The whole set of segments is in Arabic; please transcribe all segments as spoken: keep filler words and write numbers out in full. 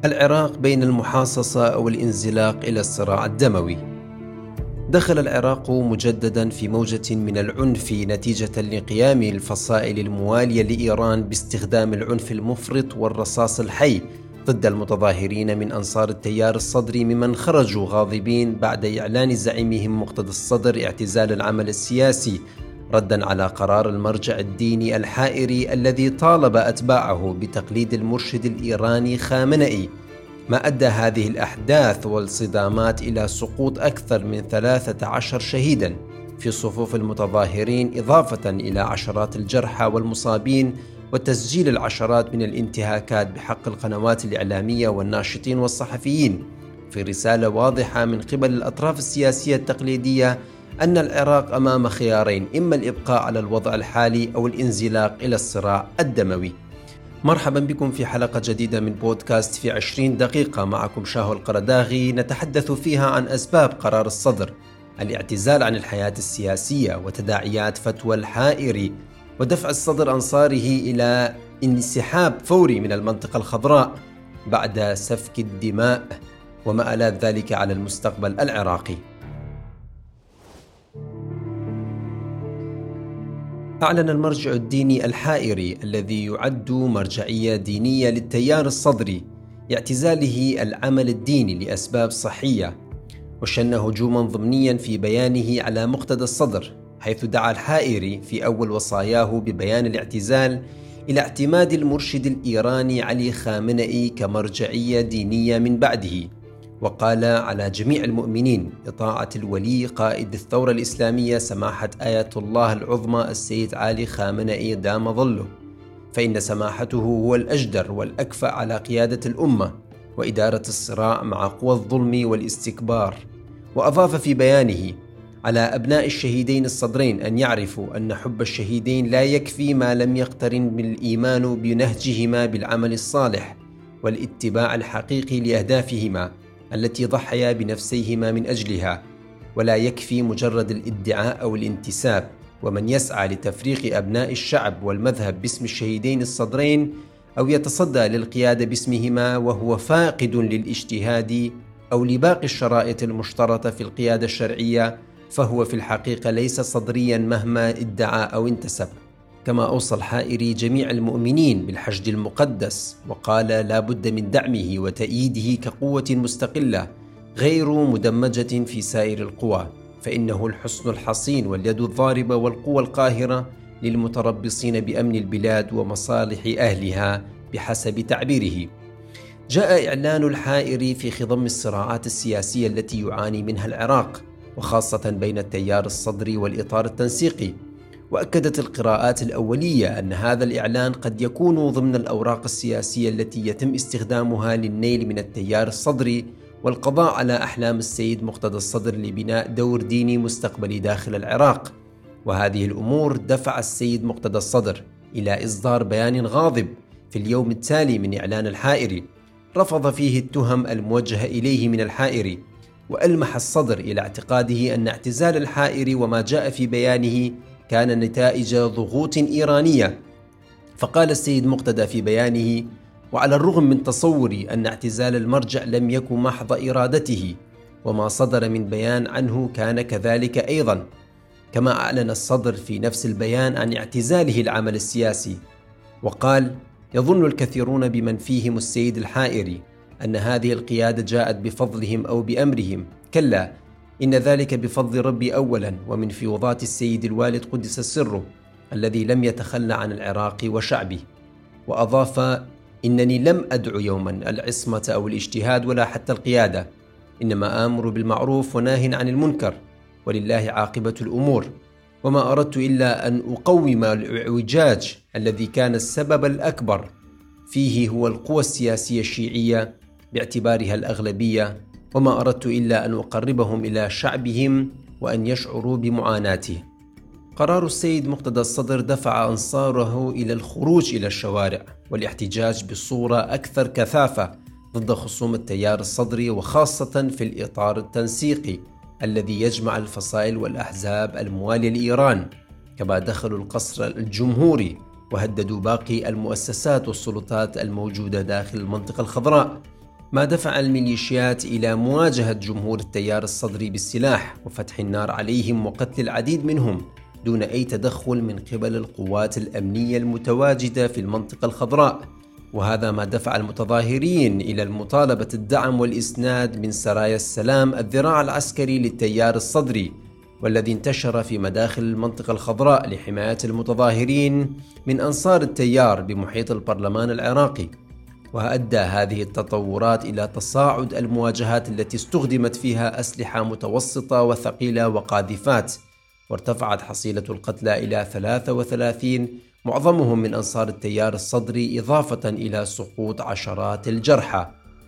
العراق بين المحاصصة أو الانزلاق إلى الصراع الدموي. دخل العراق مجددا في موجة من العنف نتيجة لقيام الفصائل الموالية لإيران باستخدام العنف المفرط والرصاص الحي ضد المتظاهرين من أنصار التيار الصدري، ممن خرجوا غاضبين بعد إعلان زعيمهم مقتدى الصدر اعتزال العمل السياسي، ردا على قرار المرجع الديني الحائري الذي طالب أتباعه بتقليد المرشد الإيراني خامنئي، ما أدى هذه الأحداث والصدامات إلى سقوط أكثر من ثلاثة عشر شهيدا في صفوف المتظاهرين، إضافة إلى عشرات الجرحى والمصابين، وتسجيل العشرات من الانتهاكات بحق القنوات الإعلامية والناشطين والصحفيين، في رسالة واضحة من قبل الأطراف السياسية التقليدية أن العراق أمام خيارين: إما الإبقاء على الوضع الحالي أو الانزلاق إلى الصراع الدموي. مرحبا بكم في حلقة جديدة من بودكاست في عشرين دقيقة، معكم شاهو القرداغي، نتحدث فيها عن أسباب قرار الصدر، الاعتزال عن الحياة السياسية، وتداعيات فتوى الحائري، ودفع الصدر أنصاره إلى انسحاب فوري من المنطقة الخضراء بعد سفك الدماء، ومآلات ذلك على المستقبل العراقي. أعلن المرجع الديني الحائري الذي يعد مرجعية دينية للتيار الصدري اعتزاله العمل الديني لأسباب صحية، وشن هجوما ضمنيا في بيانه على مقتدى الصدر، حيث دعا الحائري في أول وصاياه ببيان الاعتزال إلى اعتماد المرشد الإيراني علي خامنئي كمرجعية دينية من بعده، وقال على جميع المؤمنين بطاعة الولي قائد الثورة الإسلامية سماحة آية الله العظمى السيد علي خامنئي دام ظله، فإن سماحته هو الأجدر والأكفأ على قيادة الأمة وإدارة الصراع مع قوى الظلم والاستكبار. وأضاف في بيانه على أبناء الشهيدين الصدرين أن يعرفوا أن حب الشهيدين لا يكفي ما لم يقترن بالإيمان بنهجهما بالعمل الصالح والاتباع الحقيقي لأهدافهما التي ضحيا بنفسيهما من أجلها، ولا يكفي مجرد الادعاء أو الانتساب. ومن يسعى لتفريق أبناء الشعب والمذهب باسم الشهيدين الصدرين أو يتصدى للقيادة باسمهما وهو فاقد للاجتهاد أو لباقي الشرائط المشترطة في القيادة الشرعية، فهو في الحقيقة ليس صدريا مهما ادعى أو انتسب. كما أوصى الحائري جميع المؤمنين بالحشد المقدس، وقال لا بد من دعمه وتأييده كقوة مستقلة غير مدمجة في سائر القوى، فإنه الحصن الحصين واليد الضاربة والقوة القاهرة للمتربصين بأمن البلاد ومصالح أهلها بحسب تعبيره. جاء إعلان الحائري في خضم الصراعات السياسية التي يعاني منها العراق، وخاصة بين التيار الصدري والإطار التنسيقي، وأكدت القراءات الأولية أن هذا الإعلان قد يكون ضمن الأوراق السياسية التي يتم استخدامها للنيل من التيار الصدري والقضاء على أحلام السيد مقتدى الصدر لبناء دور ديني مستقبلي داخل العراق. وهذه الأمور دفع السيد مقتدى الصدر إلى إصدار بيان غاضب في اليوم التالي من إعلان الحائري، رفض فيه التهم الموجهة إليه من الحائري، وألمح الصدر إلى اعتقاده أن اعتزال الحائري وما جاء في بيانه كان نتائج ضغوط إيرانية. فقال السيد مقتدى في بيانه: وعلى الرغم من تصوري أن اعتزال المرجع لم يكن محض إرادته، وما صدر من بيان عنه كان كذلك أيضا. كما أعلن الصدر في نفس البيان عن اعتزاله العمل السياسي، وقال: يظن الكثيرون بمن فيهم السيد الحائري أن هذه القيادة جاءت بفضلهم أو بأمرهم، كلا، إن ذلك بفضل ربي أولا، ومن فيوضات السيد الوالد قدس سره الذي لم يتخلى عن العراق وشعبه. وأضاف: إنني لم أدعو يوما العصمة أو الاجتهاد ولا حتى القيادة، إنما آمر بالمعروف وناه عن المنكر، ولله عاقبة الأمور، وما أردت إلا أن أقوم الإعوجاج الذي كان السبب الأكبر فيه هو القوى السياسية الشيعية باعتبارها الأغلبية، وما أردت إلا أن أقربهم إلى شعبهم وأن يشعروا بمعاناته. قرار السيد مقتدى الصدر دفع أنصاره إلى الخروج إلى الشوارع والاحتجاج بصورة أكثر كثافة ضد خصوم التيار الصدري، وخاصة في الإطار التنسيقي الذي يجمع الفصائل والأحزاب الموالية لإيران. كما دخلوا القصر الجمهوري وهددوا باقي المؤسسات والسلطات الموجودة داخل المنطقة الخضراء، ما دفع الميليشيات إلى مواجهة جمهور التيار الصدري بالسلاح وفتح النار عليهم وقتل العديد منهم دون أي تدخل من قبل القوات الأمنية المتواجدة في المنطقة الخضراء. وهذا ما دفع المتظاهرين إلى المطالبة الدعم والإسناد من سرايا السلام الذراع العسكري للتيار الصدري، والذي انتشر في مداخل المنطقة الخضراء لحماية المتظاهرين من أنصار التيار بمحيط البرلمان العراقي. وأدى هذه التطورات إلى تصاعد المواجهات التي استخدمت فيها أسلحة متوسطة وثقيلة وقاذفات، وارتفعت حصيلة القتلى إلى ثلاثة وثلاثين، معظمهم من أنصار التيار الصدري، إضافة إلى سقوط عشرات الجرحى.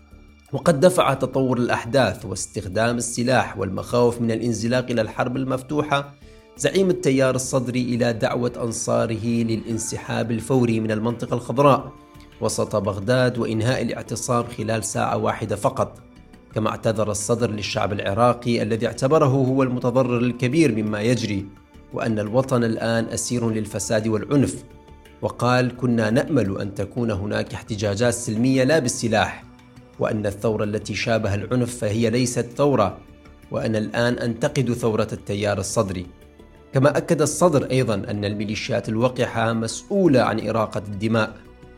وقد دفع تطور الأحداث واستخدام السلاح والمخاوف من الانزلاق إلى الحرب المفتوحة زعيم التيار الصدري إلى دعوة أنصاره للانسحاب الفوري من المنطقة الخضراء وسط بغداد وإنهاء الاعتصام خلال ساعة واحدة فقط. كما اعتذر الصدر للشعب العراقي الذي اعتبره هو المتضرر الكبير مما يجري، وأن الوطن الآن أسير للفساد والعنف، وقال: كنا نأمل أن تكون هناك احتجاجات سلمية لا بالسلاح، وأن الثورة التي شابه العنف فهي ليست ثورة، وأنا الآن أنتقد ثورة التيار الصدري. كما أكد الصدر أيضا أن الميليشيات الوقحة مسؤولة عن إراقة الدماء،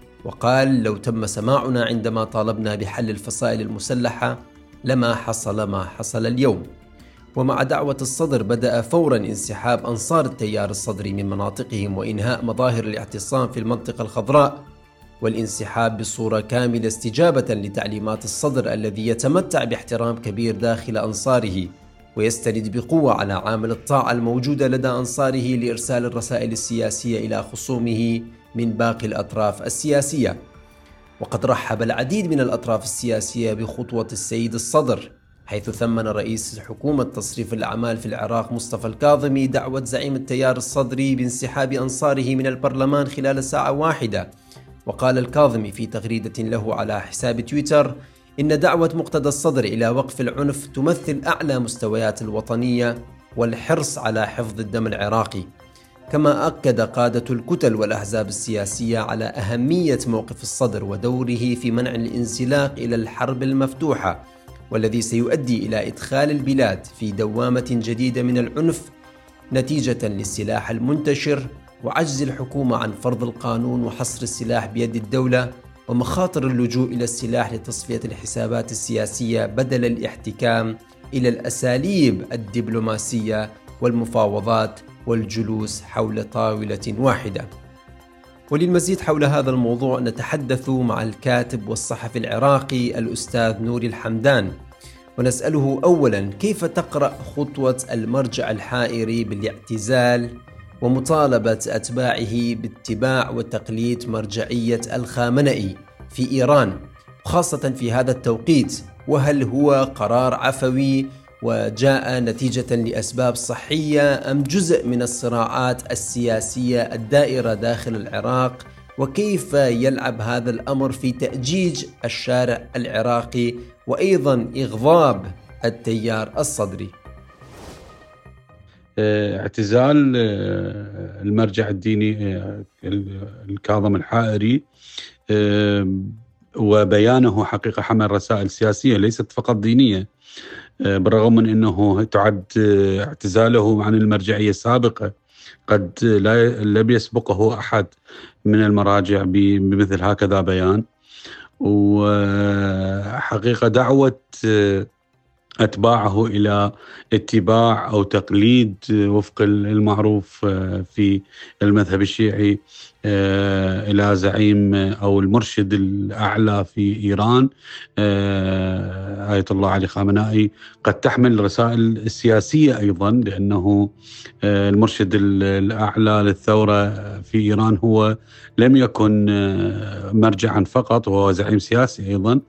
وقال: لو تم سماعنا عندما طالبنا بحل الفصائل المسلحة لما حصل ما حصل اليوم. ومع دعوة الصدر بدأ فورا انسحاب أنصار التيار الصدري من مناطقهم وإنهاء مظاهر الاعتصام في المنطقة الخضراء، والانسحاب بصورة كاملة استجابة لتعليمات الصدر الذي يتمتع باحترام كبير داخل أنصاره، ويستند بقوة على عامل الطاعة الموجودة لدى أنصاره لإرسال الرسائل السياسية إلى خصومه من باقي الأطراف السياسية. وقد رحب العديد من الأطراف السياسية بخطوة السيد الصدر، حيث ثمن رئيس حكومة تصريف الأعمال في العراق مصطفى الكاظمي دعوة زعيم التيار الصدري بانسحاب أنصاره من البرلمان خلال ساعة واحدة. وقال الكاظمي في تغريدة له على حساب تويتر إن دعوة مقتدى الصدر إلى وقف العنف تمثل أعلى مستويات الوطنية والحرص على حفظ الدم العراقي. كما أكد قادة الكتل والأحزاب السياسية على أهمية موقف الصدر ودوره في منع الانزلاق إلى الحرب المفتوحة، والذي سيؤدي إلى إدخال البلاد في دوامة جديدة من العنف نتيجة للسلاح المنتشر وعجز الحكومة عن فرض القانون وحصر السلاح بيد الدولة، ومخاطر اللجوء إلى السلاح لتصفية الحسابات السياسية بدل الاحتكام إلى الأساليب الدبلوماسية والمفاوضات والجلوس حول طاولة واحدة. وللمزيد حول هذا الموضوع نتحدث مع الكاتب والصحفي العراقي الأستاذ نوري الحمدان، ونسأله أولا: كيف تقرأ خطوة المرجع الحائري بالاعتزال ومطالبة أتباعه باتباع وتقليد مرجعية الخامنئي في إيران، خاصة في هذا التوقيت؟ وهل هو قرار عفوي وجاء نتيجة لأسباب صحية أم جزء من الصراعات السياسية الدائرة داخل العراق؟ وكيف يلعب هذا الأمر في تأجيج الشارع العراقي وأيضا إغضاب التيار الصدري؟ اعتزال المرجع الديني الكاظم الحائري وبيانه حقيقة حمل رسائل سياسية ليست فقط دينية، بالرغم من أنه تعد اعتزاله عن المرجعية السابقة قد لا لم يسبقه أحد من المراجع بمثل هكذا بيان. وحقيقة دعوة أتباعه إلى اتباع أو تقليد وفق المعروف في المذهب الشيعي إلى زعيم أو المرشد الأعلى في إيران آية الله علي خامنائي قد تحمل رسائل سياسية أيضا، لأنه المرشد الأعلى للثورة في إيران هو لم يكن مرجعا فقط، وهو زعيم سياسي أيضا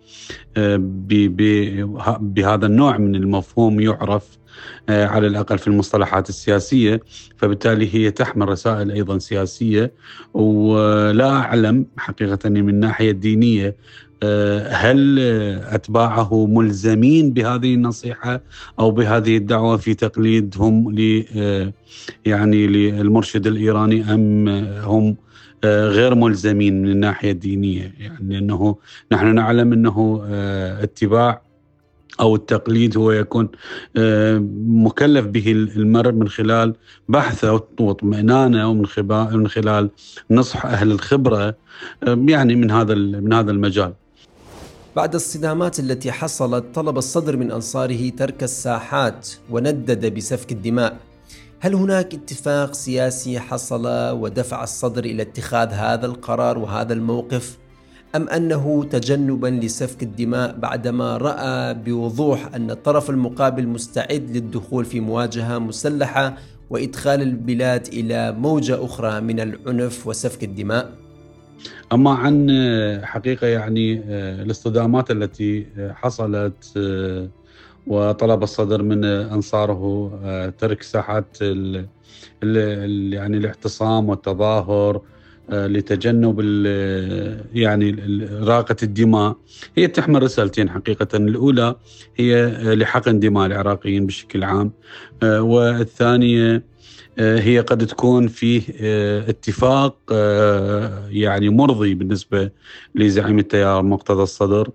بهذا النوع من المفهوم يعرف على الأقل في المصطلحات السياسية، فبالتالي هي تحمل رسائل أيضا سياسية. ولا أعلم حقيقة من الناحية الدينية هل أتباعه ملزمين بهذه النصيحة أو بهذه الدعوة في تقليدهم ل يعني للمرشد الإيراني، أم هم غير ملزمين من الناحية الدينية، يعني أنه نحن نعلم أنه اتباع أو التقليد هو يكون مكلف به المرء من خلال بحثه واطمئنانه ومن من خلال نصح أهل الخبرة يعني من هذا من هذا المجال. بعد الصدامات التي حصلت طلب الصدر من أنصاره ترك الساحات وندد بسفك الدماء. هل هناك اتفاق سياسي حصل ودفع الصدر إلى اتخاذ هذا القرار وهذا الموقف، أم أنه تجنبا لسفك الدماء بعدما رأى بوضوح أن الطرف المقابل مستعد للدخول في مواجهة مسلحة وإدخال البلاد إلى موجة أخرى من العنف وسفك الدماء؟ أما عن حقيقة يعني الاصطدامات التي حصلت وطلب الصدر من أنصاره ترك ساحات يعني الاعتصام والتظاهر لتجنب يعني إراقة الدماء، هي تحمل رسالتين حقيقة. الأولى هي لحقن دماء العراقيين بشكل عام، والثانية هي قد تكون فيه اتفاق يعني مرضي بالنسبة لزعيم التيار مقتدى الصدر،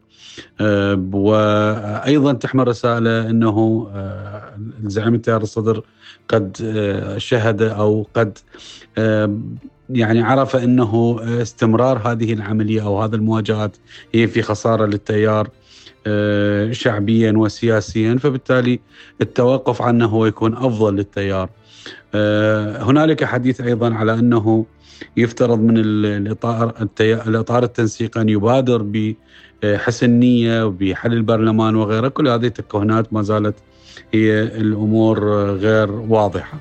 وأيضا تحمل رسالة أنه زعيم التيار الصدر قد شهد أو قد يعني عرف أنه استمرار هذه العملية أو هذه المواجهات هي في خسارة للتيار شعبيا وسياسيا، فبالتالي التوقف عنه هو يكون أفضل للتيار. هنالك حديث أيضا على أنه يفترض من الإطار, الإطار التنسيقي أن يبادر بحسن نية وبحل البرلمان وغيره. كل هذه التكهنات ما زالت هي الأمور غير واضحة.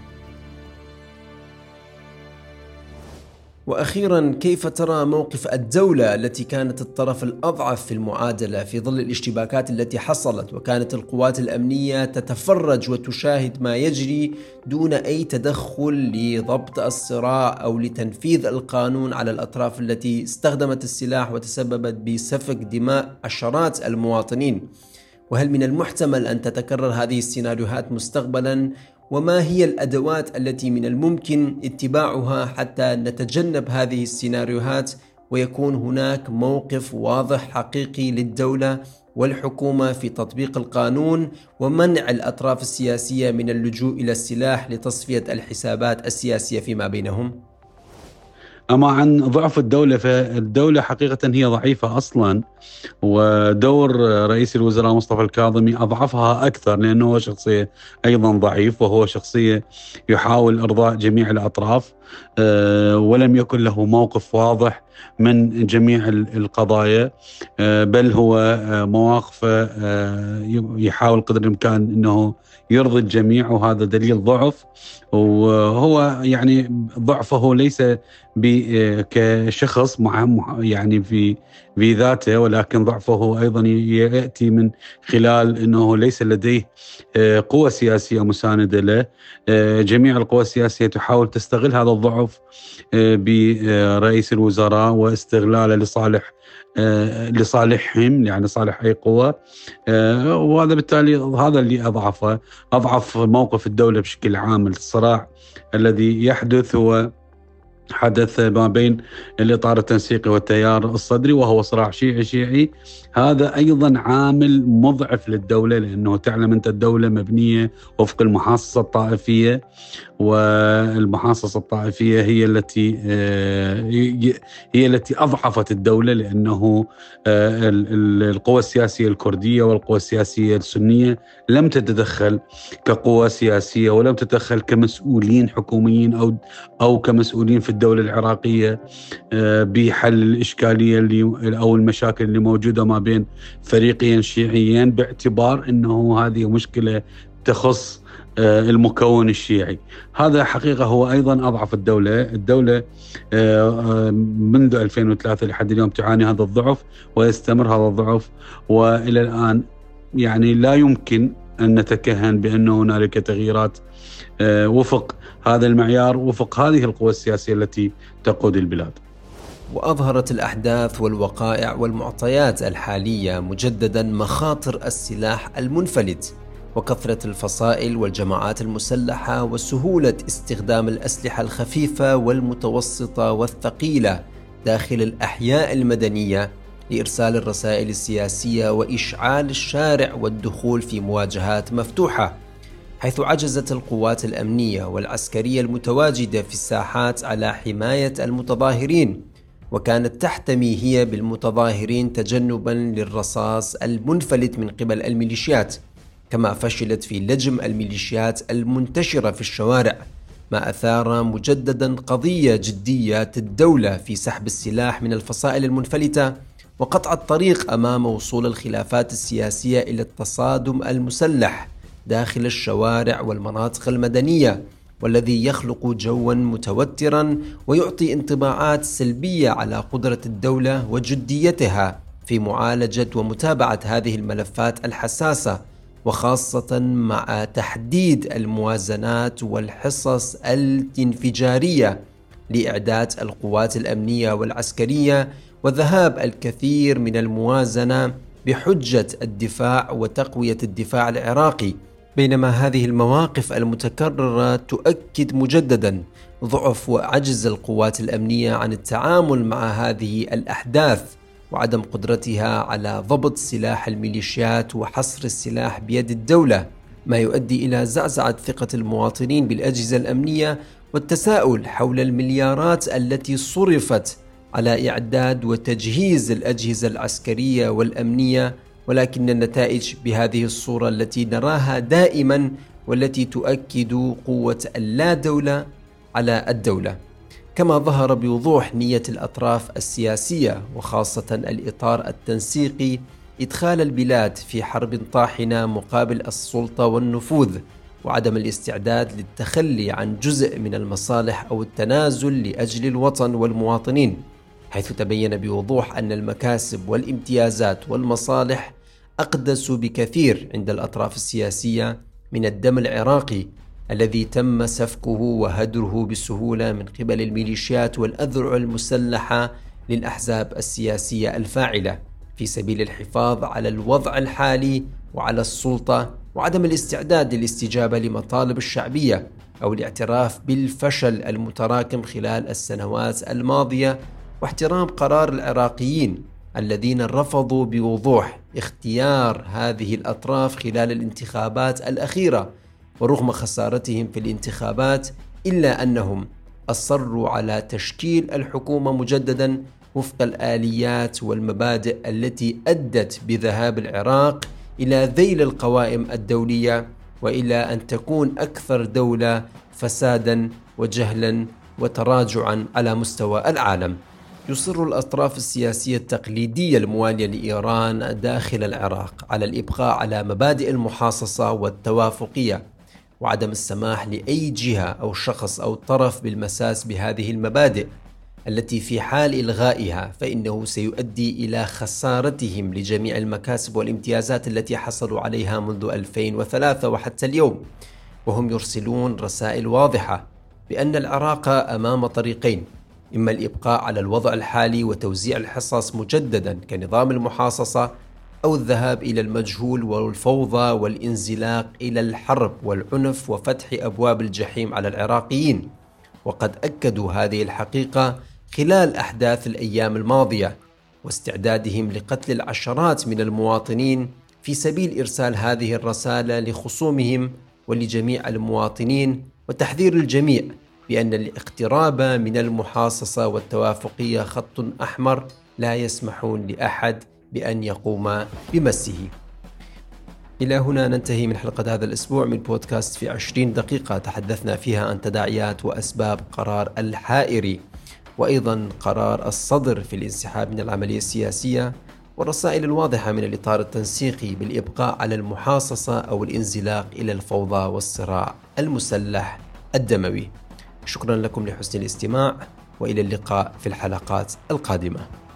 وأخيرا، كيف ترى موقف الدولة التي كانت الطرف الأضعف في المعادلة في ظل الاشتباكات التي حصلت، وكانت القوات الأمنية تتفرج وتشاهد ما يجري دون أي تدخل لضبط الصراع أو لتنفيذ القانون على الأطراف التي استخدمت السلاح وتسببت بسفك دماء عشرات المواطنين؟ وهل من المحتمل أن تتكرر هذه السيناريوهات مستقبلا؟ وما هي الأدوات التي من الممكن اتباعها حتى نتجنب هذه السيناريوهات ويكون هناك موقف واضح حقيقي للدولة والحكومة في تطبيق القانون ومنع الأطراف السياسية من اللجوء إلى السلاح لتصفية الحسابات السياسية فيما بينهم؟ أما عن ضعف الدولة، فالدولة حقيقة هي ضعيفة أصلا، ودور رئيس الوزراء مصطفى الكاظمي أضعفها أكثر، لأنه هو شخصية أيضا ضعيف، وهو شخصية يحاول إرضاء جميع الأطراف، ولم يكن له موقف واضح من جميع القضايا، بل هو مواقف يحاول قدر الإمكان أنه يرضي الجميع، وهذا دليل ضعف. وهو يعني ضعفه ليس كشخص مع يعني في في ذاته، ولكن ضعفه أيضا يأتي من خلال أنه ليس لديه قوة سياسية مساندة له. جميع القوى السياسية تحاول تستغل هذا الضعف برئيس الوزراء واستغلاله لصالح لصالحهم، يعني صالح أي قوة، وهذا بالتالي هذا اللي أضعفه أضعف موقف الدولة بشكل عام. الصراع الذي يحدث هو حدث ما بين الإطار التنسيقي والتيار الصدري، وهو صراع شيعي شيعي. هذا أيضا عامل مضعف للدولة، لأنه تعلم أنت الدولة مبنية وفق المحاصصة الطائفية، والمحاصصة الطائفية هي التي هي التي أضعفت الدولة، لأنه القوى السياسية الكردية والقوى السياسية السنية لم تتدخل كقوى سياسية، ولم تتدخل كمسؤولين حكوميين أو أو كمسؤولين في الدولة العراقية بحل الإشكالية اللي أو المشاكل اللي موجودة ما بين فريقين شيعيين، باعتبار أنه هذه مشكلة تخص المكون الشيعي. هذا حقيقة هو أيضا أضعف الدولة. الدولة منذ ألفين وثلاثة لحد اليوم تعاني هذا الضعف، ويستمر هذا الضعف، وإلى الآن يعني لا يمكن أن نتكهن بأن هنالك تغييرات وفق هذا المعيار، وفق هذه القوى السياسية التي تقود البلاد. وأظهرت الأحداث والوقائع والمعطيات الحالية مجددا مخاطر السلاح المنفلت وكثرة الفصائل والجماعات المسلحة وسهولة استخدام الأسلحة الخفيفة والمتوسطة والثقيلة داخل الأحياء المدنية لإرسال الرسائل السياسية وإشعال الشارع والدخول في مواجهات مفتوحة، حيث عجزت القوات الأمنية والعسكرية المتواجدة في الساحات على حماية المتظاهرين، وكانت تحتمي هي بالمتظاهرين تجنبا للرصاص المنفلت من قبل الميليشيات، كما فشلت في لجم الميليشيات المنتشرة في الشوارع، ما أثار مجددا قضية جدية الدولة في سحب السلاح من الفصائل المنفلتة وقطع الطريق أمام وصول الخلافات السياسية إلى التصادم المسلح داخل الشوارع والمناطق المدنية، والذي يخلق جوا متوترا ويعطي انطباعات سلبية على قدرة الدولة وجديتها في معالجة ومتابعة هذه الملفات الحساسة، وخاصة مع تحديد الموازنات والحصص الانفجارية لإعداد القوات الأمنية والعسكرية وذهاب الكثير من الموازنة بحجة الدفاع وتقوية الدفاع العراقي. بينما هذه المواقف المتكررة تؤكد مجددا ضعف وعجز القوات الأمنية عن التعامل مع هذه الأحداث وعدم قدرتها على ضبط سلاح الميليشيات وحصر السلاح بيد الدولة، ما يؤدي إلى زعزعة ثقة المواطنين بالأجهزة الأمنية والتساؤل حول المليارات التي صرفت على إعداد وتجهيز الأجهزة العسكرية والأمنية، ولكن النتائج بهذه الصورة التي نراها دائما والتي تؤكد قوة اللا دولة على الدولة. كما ظهر بوضوح نية الأطراف السياسية وخاصة الإطار التنسيقي إدخال البلاد في حرب طاحنة مقابل السلطة والنفوذ، وعدم الاستعداد للتخلي عن جزء من المصالح أو التنازل لأجل الوطن والمواطنين، حيث تبين بوضوح أن المكاسب والامتيازات والمصالح أقدس بكثير عند الأطراف السياسية من الدم العراقي الذي تم سفكه وهدره بسهولة من قبل الميليشيات والأذرع المسلحة للأحزاب السياسية الفاعلة في سبيل الحفاظ على الوضع الحالي وعلى السلطة، وعدم الاستعداد للاستجابة لمطالب الشعبية أو الاعتراف بالفشل المتراكم خلال السنوات الماضية، واحترام قرار العراقيين الذين رفضوا بوضوح اختيار هذه الأطراف خلال الانتخابات الأخيرة، ورغم خسارتهم في الانتخابات إلا أنهم أصروا على تشكيل الحكومة مجددا وفق الآليات والمبادئ التي أدت بذهاب العراق إلى ذيل القوائم الدولية وإلى أن تكون أكثر دولة فسادا وجهلا وتراجعا على مستوى العالم. يصر الأطراف السياسية التقليدية الموالية لإيران داخل العراق على الإبقاء على مبادئ المحاصصة والتوافقية وعدم السماح لأي جهة أو شخص أو طرف بالمساس بهذه المبادئ، التي في حال إلغائها فإنه سيؤدي إلى خسارتهم لجميع المكاسب والامتيازات التي حصلوا عليها منذ ألفين وثلاثة وحتى اليوم، وهم يرسلون رسائل واضحة بأن العراق أمام طريقين: إما الإبقاء على الوضع الحالي وتوزيع الحصص مجددا كنظام المحاصصة، أو الذهاب إلى المجهول والفوضى والانزلاق إلى الحرب والعنف وفتح أبواب الجحيم على العراقيين. وقد أكدوا هذه الحقيقة خلال أحداث الأيام الماضية واستعدادهم لقتل العشرات من المواطنين في سبيل إرسال هذه الرسالة لخصومهم ولجميع المواطنين، وتحذير الجميع بأن الاقتراب من المحاصصة والتوافقية خط أحمر لا يسمحون لأحد بأن يقوم بمسه. إلى هنا ننتهي من حلقة هذا الأسبوع من بودكاست في عشرين دقيقة، تحدثنا فيها عن تداعيات وأسباب قرار الحائري، وأيضا قرار الصدر في الانسحاب من العملية السياسية، والرسائل الواضحة من الإطار التنسيقي بالإبقاء على المحاصصة أو الانزلاق إلى الفوضى والصراع المسلح الدموي. شكرا لكم لحسن الاستماع، وإلى اللقاء في الحلقات القادمة.